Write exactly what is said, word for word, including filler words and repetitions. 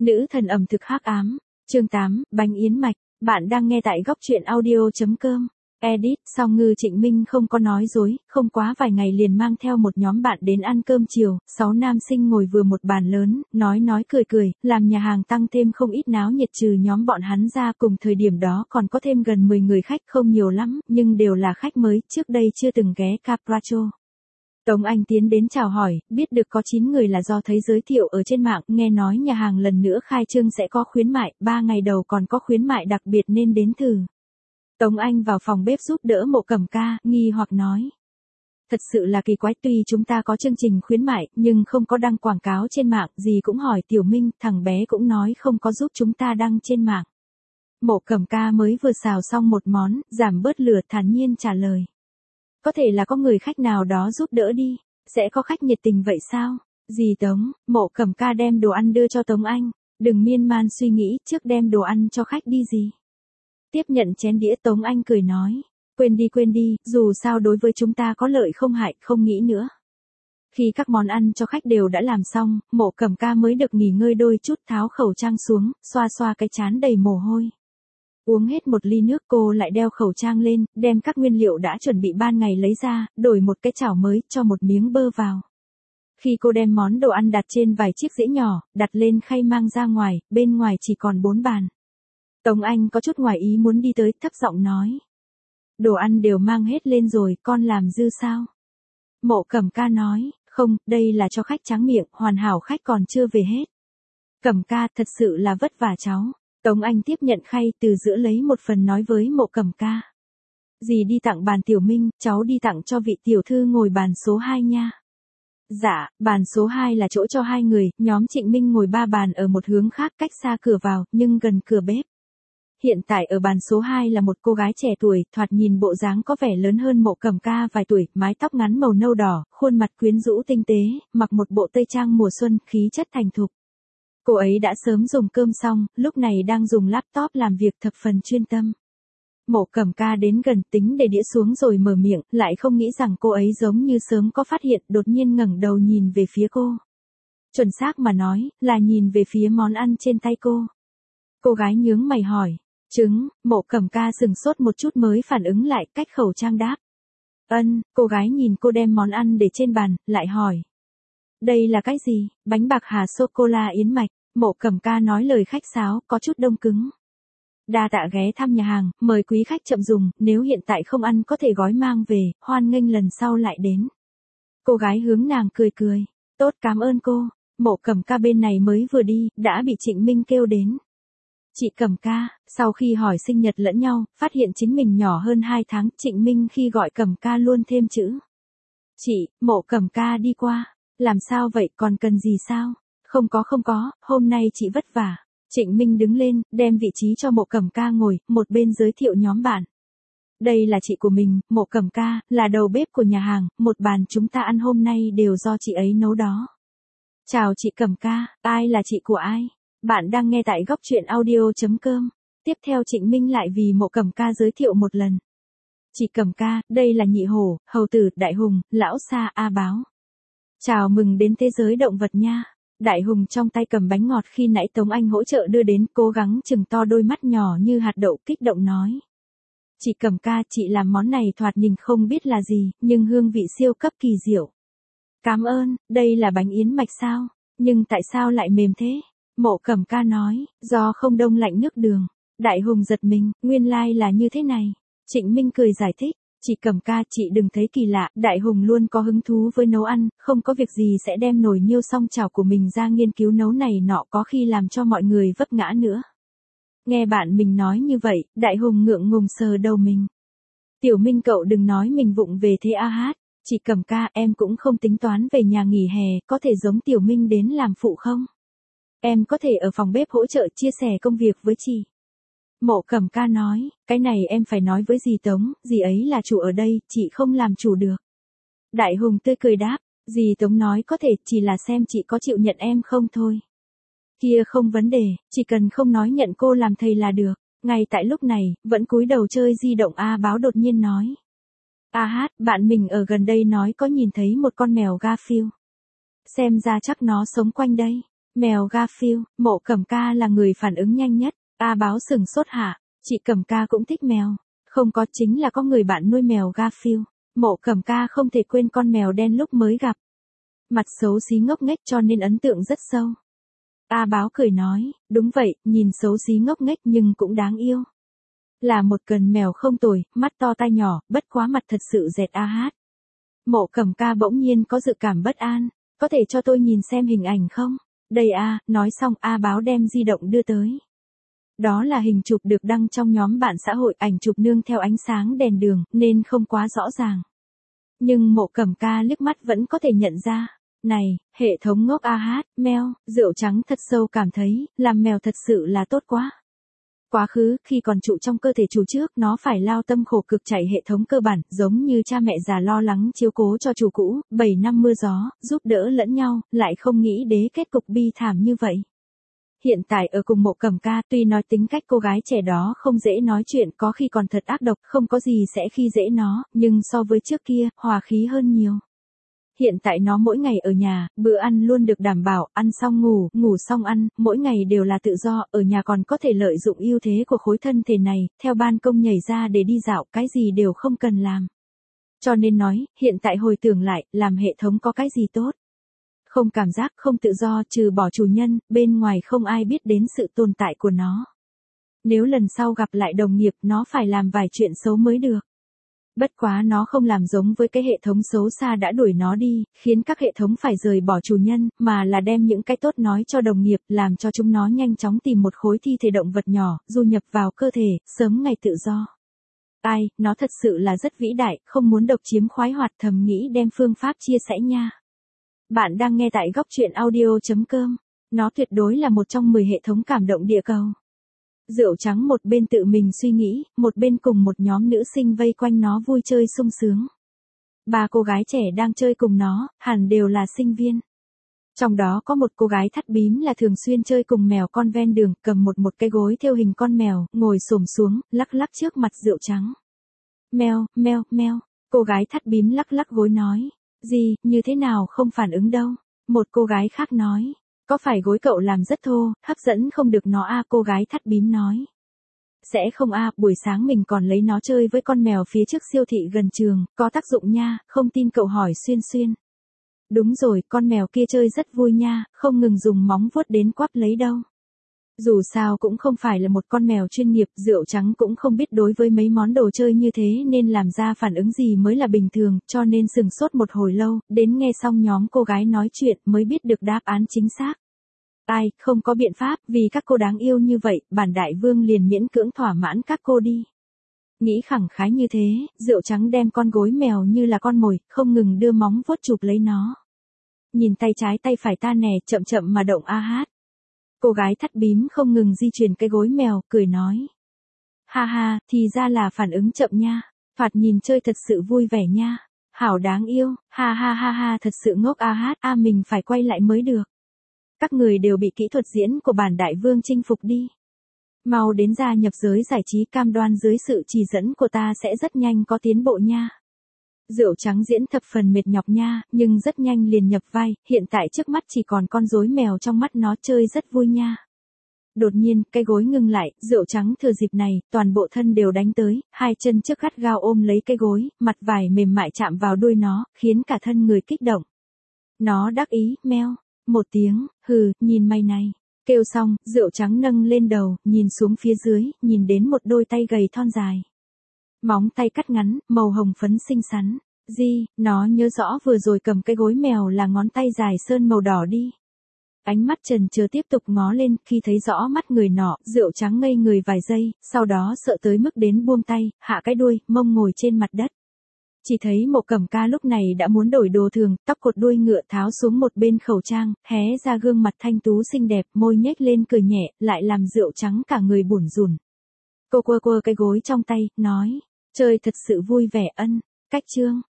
Nữ thần ẩm thực hắc ám, chương tám, bánh yến mạch, bạn đang nghe tại góc truyện audio.com. Edit, Song Ngư Trịnh Minh không có nói dối, không quá vài ngày liền mang theo một nhóm bạn đến ăn cơm chiều, sáu nam sinh ngồi vừa một bàn lớn, nói nói cười cười, làm nhà hàng tăng thêm không ít náo nhiệt trừ nhóm bọn hắn ra cùng thời điểm đó còn có thêm gần mười người khách không nhiều lắm, nhưng đều là khách mới, trước đây chưa từng ghé Capracho. Tống Anh tiến đến chào hỏi, biết được có chín người là do thấy giới thiệu ở trên mạng, nghe nói nhà hàng lần nữa khai trương sẽ có khuyến mại, ba ngày đầu còn có khuyến mại đặc biệt nên đến thử. Tống Anh vào phòng bếp giúp đỡ Mộ Cẩm Ca, nghi hoặc nói. Thật sự là kỳ quái, tuy chúng ta có chương trình khuyến mại, nhưng không có đăng quảng cáo trên mạng, gì cũng hỏi Tiểu Minh, thằng bé cũng nói không có giúp chúng ta đăng trên mạng. Mộ Cẩm Ca mới vừa xào xong một món, giảm bớt lửa thản nhiên trả lời. Có thể là có người khách nào đó giúp đỡ đi, sẽ có khách nhiệt tình vậy sao? Dì Tống, Mộ Cẩm Ca đem đồ ăn đưa cho Tống Anh, đừng miên man suy nghĩ, trước đem đồ ăn cho khách đi gì. Tiếp nhận chén đĩa Tống Anh cười nói, quên đi quên đi, dù sao đối với chúng ta có lợi không hại, không nghĩ nữa. Khi các món ăn cho khách đều đã làm xong, Mộ Cẩm Ca mới được nghỉ ngơi đôi chút, tháo khẩu trang xuống, xoa xoa cái trán đầy mồ hôi. Uống hết một ly nước cô lại đeo khẩu trang lên, đem các nguyên liệu đã chuẩn bị ban ngày lấy ra, đổi một cái chảo mới, cho một miếng bơ vào. Khi cô đem món đồ ăn đặt trên vài chiếc dĩa nhỏ, đặt lên khay mang ra ngoài, bên ngoài chỉ còn bốn bàn. Tống Anh có chút ngoài ý muốn đi tới, thấp giọng nói. Đồ ăn đều mang hết lên rồi, con làm dư sao? Mộ Cẩm Ca nói, không, đây là cho khách tráng miệng, hoàn hảo khách còn chưa về hết. Cẩm Ca, thật sự là vất vả cháu. Tống Anh tiếp nhận khay từ giữa lấy một phần nói với Mộ Cẩm Ca. Dì đi tặng bàn Tiểu Minh, cháu đi tặng cho vị tiểu thư ngồi bàn số hai nha. Dạ, bàn số hai là chỗ cho hai người, nhóm Trịnh Minh ngồi ba bàn ở một hướng khác cách xa cửa vào, nhưng gần cửa bếp. Hiện tại ở bàn số hai là một cô gái trẻ tuổi, thoạt nhìn bộ dáng có vẻ lớn hơn Mộ Cẩm Ca vài tuổi, mái tóc ngắn màu nâu đỏ, khuôn mặt quyến rũ tinh tế, mặc một bộ tây trang mùa xuân, khí chất thành thục. Cô ấy đã sớm dùng cơm xong, lúc này đang dùng laptop làm việc thập phần chuyên tâm. Mộ Cẩm Ca đến gần tính để đĩa xuống rồi mở miệng, lại không nghĩ rằng cô ấy giống như sớm có phát hiện, đột nhiên ngẩng đầu nhìn về phía cô. Chuẩn xác mà nói, là nhìn về phía món ăn trên tay cô. Cô gái nhướng mày hỏi, trứng, Mộ Cẩm Ca sừng sốt một chút mới phản ứng lại, cách khẩu trang đáp. Ân, cô gái nhìn cô đem món ăn để trên bàn, lại hỏi. Đây là cái gì? Bánh bạc hà sô-cô-la yến mạch. Mộ Cẩm Ca nói lời khách sáo, có chút đông cứng. Đa tạ ghé thăm nhà hàng, mời quý khách chậm dùng, nếu hiện tại không ăn có thể gói mang về, hoan nghênh lần sau lại đến. Cô gái hướng nàng cười cười. Tốt, cảm ơn cô. Mộ Cẩm Ca bên này mới vừa đi, đã bị Trịnh Minh kêu đến. Chị Cẩm Ca, sau khi hỏi sinh nhật lẫn nhau, phát hiện chính mình nhỏ hơn hai tháng, Trịnh Minh khi gọi Cẩm Ca luôn thêm chữ. Chị, Mộ Cẩm Ca đi qua. Làm sao vậy, còn cần gì sao? Không có không có, hôm nay chị vất vả. Trịnh Minh đứng lên, đem vị trí cho Mộ Cẩm Ca ngồi, một bên giới thiệu nhóm bạn. Đây là chị của mình, Mộ Cẩm Ca, là đầu bếp của nhà hàng, một bàn chúng ta ăn hôm nay đều do chị ấy nấu đó. Chào chị Cẩm Ca, ai là chị của ai? Bạn đang nghe tại góc truyện audio.com. Tiếp theo Trịnh Minh lại vì Mộ Cẩm Ca giới thiệu một lần. Chị Cẩm Ca, đây là Nhị Hổ, Hầu Tử, Đại Hùng, Lão Sa, A Báo. Chào mừng đến thế giới động vật nha. Đại Hùng trong tay cầm bánh ngọt khi nãy Tống Anh hỗ trợ đưa đến, cố gắng chừng to đôi mắt nhỏ như hạt đậu, kích động nói. Chị Cẩm Ca, chị làm món này thoạt nhìn không biết là gì, nhưng hương vị siêu cấp kỳ diệu. Cảm ơn, đây là bánh yến mạch sao? Nhưng tại sao lại mềm thế? Mộ Cẩm Ca nói, do không đông lạnh nước đường. Đại Hùng giật mình, nguyên lai là như thế này. Trịnh Minh cười giải thích. Chị Cẩm Ca, chị đừng thấy kỳ lạ, Đại Hùng luôn có hứng thú với nấu ăn, không có việc gì sẽ đem nồi niêu song chảo của mình ra nghiên cứu nấu này nọ, có khi làm cho mọi người vấp ngã nữa. Nghe bạn mình nói như vậy, Đại Hùng ngượng ngùng sờ đầu mình. Tiểu Minh cậu đừng nói mình vụng về thế a hát, chị Cẩm Ca, em cũng không tính toán về nhà nghỉ hè, có thể giống Tiểu Minh đến làm phụ không? Em có thể ở phòng bếp hỗ trợ chia sẻ công việc với chị. Mộ Cẩm Ca nói, cái này em phải nói với dì Tống, dì ấy là chủ ở đây, chị không làm chủ được. Đại Hùng tươi cười đáp, dì Tống nói có thể, chỉ là xem chị có chịu nhận em không thôi. Kia không vấn đề, chỉ cần không nói nhận cô làm thầy là được. Ngay tại lúc này, vẫn cúi đầu chơi di động A Báo đột nhiên nói. A hát, bạn mình ở gần đây nói có nhìn thấy một con mèo Garfield. Xem ra chắc nó sống quanh đây. Mèo Garfield, Mộ Cẩm Ca là người phản ứng nhanh nhất. A Báo sừng sốt hả? Chị Cẩm Ca cũng thích mèo. Không có, chính là có người bạn nuôi mèo Garfield. Mộ Cẩm Ca không thể quên con mèo đen lúc mới gặp. Mặt xấu xí ngốc nghếch cho nên ấn tượng rất sâu. A Báo cười nói, đúng vậy, nhìn xấu xí ngốc nghếch nhưng cũng đáng yêu. Là một cần mèo không tồi, mắt to tai nhỏ, bất quá mặt thật sự dẹt a hát. Mộ Cẩm Ca bỗng nhiên có dự cảm bất an, có thể cho tôi nhìn xem hình ảnh không? Đây a, nói xong A Báo đem di động đưa tới. Đó là hình chụp được đăng trong nhóm bạn xã hội, ảnh chụp nương theo ánh sáng đèn đường, nên không quá rõ ràng. Nhưng Mộ Cẩm Ca liếc mắt vẫn có thể nhận ra. Này, hệ thống ngốc a hát, mèo, rượu trắng thật sâu cảm thấy, làm mèo thật sự là tốt quá. Quá khứ, khi còn trụ trong cơ thể chủ trước, nó phải lao tâm khổ cực chạy hệ thống cơ bản, giống như cha mẹ già lo lắng chiếu cố cho chủ cũ, bảy năm mưa gió, giúp đỡ lẫn nhau, lại không nghĩ đến kết cục bi thảm như vậy. Hiện tại ở cùng Mộ Cẩm Ca, tuy nói tính cách cô gái trẻ đó không dễ nói chuyện, có khi còn thật ác độc, không có gì sẽ khi dễ nó, nhưng so với trước kia, hòa khí hơn nhiều. Hiện tại nó mỗi ngày ở nhà, bữa ăn luôn được đảm bảo, ăn xong ngủ, ngủ xong ăn, mỗi ngày đều là tự do, ở nhà còn có thể lợi dụng ưu thế của khối thân thể này, theo ban công nhảy ra để đi dạo, cái gì đều không cần làm. Cho nên nói, hiện tại hồi tưởng lại, làm hệ thống có cái gì tốt? Không cảm giác, không tự do, trừ bỏ chủ nhân, bên ngoài không ai biết đến sự tồn tại của nó. Nếu lần sau gặp lại đồng nghiệp, nó phải làm vài chuyện xấu mới được. Bất quá nó không làm giống với cái hệ thống xấu xa đã đuổi nó đi, khiến các hệ thống phải rời bỏ chủ nhân, mà là đem những cái tốt nói cho đồng nghiệp, làm cho chúng nó nhanh chóng tìm một khối thi thể động vật nhỏ, du nhập vào cơ thể, sớm ngày tự do. Ai, nó thật sự là rất vĩ đại, không muốn độc chiếm khoái hoạt, thầm nghĩ đem phương pháp chia sẻ nha. Bạn đang nghe tại góc truyện audio chấm com. Nó tuyệt đối là một trong mười hệ thống cảm động địa cầu. Rượu trắng một bên tự mình suy nghĩ, một bên cùng một nhóm nữ sinh vây quanh nó vui chơi sung sướng. Ba cô gái trẻ đang chơi cùng nó, hẳn đều là sinh viên. Trong đó có một cô gái thắt bím là thường xuyên chơi cùng mèo con ven đường, cầm một một cái gối theo hình con mèo, ngồi xổm xuống, lắc lắc trước mặt rượu trắng. Mèo, mèo, mèo, cô gái thắt bím lắc lắc gối nói. Gì, như thế nào không phản ứng đâu. Một cô gái khác nói. Có phải gối cậu làm rất thô, hấp dẫn không được nó a, cô gái thắt bím nói. Sẽ không a, buổi sáng mình còn lấy nó chơi với con mèo phía trước siêu thị gần trường, có tác dụng nha, không tin cậu hỏi Xuyên Xuyên. Đúng rồi, con mèo kia chơi rất vui nha, không ngừng dùng móng vuốt đến quắp lấy đâu. Dù sao cũng không phải là một con mèo chuyên nghiệp, rượu trắng cũng không biết đối với mấy món đồ chơi như thế nên làm ra phản ứng gì mới là bình thường, cho nên sừng sốt một hồi lâu, đến nghe xong nhóm cô gái nói chuyện mới biết được đáp án chính xác. Ai, không có biện pháp, vì các cô đáng yêu như vậy, bản đại vương liền miễn cưỡng thỏa mãn các cô đi. Nghĩ khẳng khái như thế, rượu trắng đem con gối mèo như là con mồi, không ngừng đưa móng vuốt chụp lấy nó. Nhìn tay trái tay phải ta nè, chậm chậm mà động a hát. Cô gái thắt bím không ngừng di chuyển cái gối mèo, cười nói. Ha ha, thì ra là phản ứng chậm nha. Phạt nhìn chơi thật sự vui vẻ nha. Hảo đáng yêu, ha ha ha ha, thật sự ngốc a hát, a mình phải quay lại mới được. Các người đều bị kỹ thuật diễn của bản đại vương chinh phục đi. Mau đến gia nhập giới giải trí, cam đoan dưới sự chỉ dẫn của ta sẽ rất nhanh có tiến bộ nha. Rượu trắng diễn thập phần mệt nhọc nha, nhưng rất nhanh liền nhập vai, hiện tại trước mắt chỉ còn con rối mèo trong mắt nó, chơi rất vui nha. Đột nhiên, cái gối ngưng lại, rượu trắng thừa dịp này, toàn bộ thân đều đánh tới, hai chân trước gắt gao ôm lấy cái gối, mặt vải mềm mại chạm vào đuôi nó, khiến cả thân người kích động. Nó đắc ý, meo, một tiếng, hừ, nhìn mày này. Kêu xong, rượu trắng nâng lên đầu, nhìn xuống phía dưới, nhìn đến một đôi tay gầy thon dài. Móng tay cắt ngắn, màu hồng phấn xinh xắn. Di, nó nhớ rõ vừa rồi cầm cái gối mèo là ngón tay dài sơn màu đỏ đi. Ánh mắt trần trừ tiếp tục ngó lên, khi thấy rõ mắt người nọ, rượu trắng ngây người vài giây, sau đó sợ tới mức đến buông tay, hạ cái đuôi, mông ngồi trên mặt đất. Chỉ thấy Mộ Cẩm Ca lúc này đã muốn đổi đồ thường, tóc cột đuôi ngựa tháo xuống một bên khẩu trang, hé ra gương mặt thanh tú xinh đẹp, môi nhếch lên cười nhẹ, lại làm rượu trắng cả người bủn rủn. Cô quơ quơ cái gối trong tay, nói, chơi thật sự vui vẻ ân, cách chương.